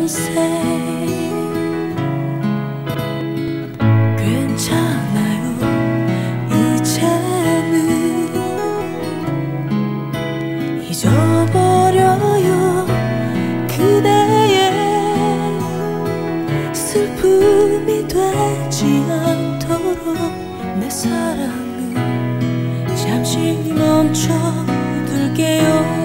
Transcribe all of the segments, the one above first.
인생 괜찮아요 이제는 잊어버려요 그대의 슬픔이 되지 않도록 내 사랑은 잠시 멈춰둘게요.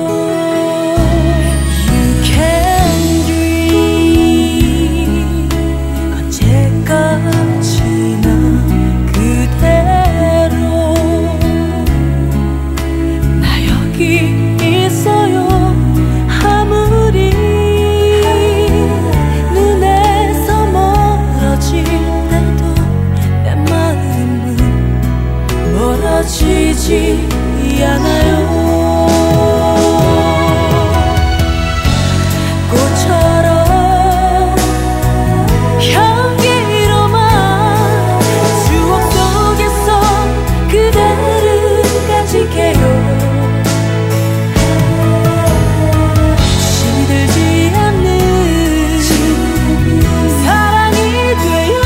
지지 않아요. 꽃처럼 향기로만 추억 속에서 그대를 가질게요. 시들지 않는 사랑이 돼요.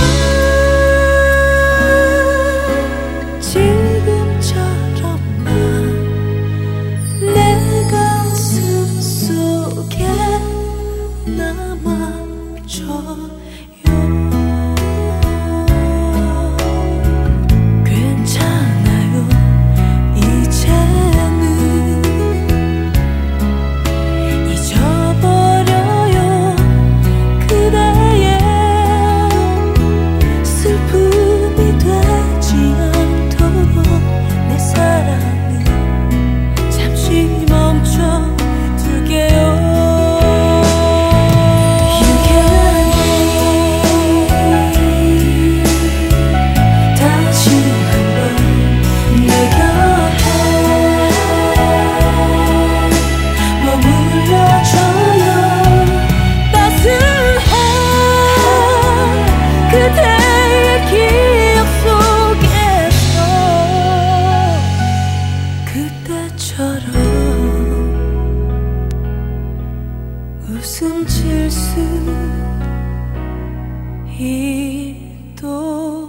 그대의 기억 속에서 그때처럼 웃음 질 수 있도록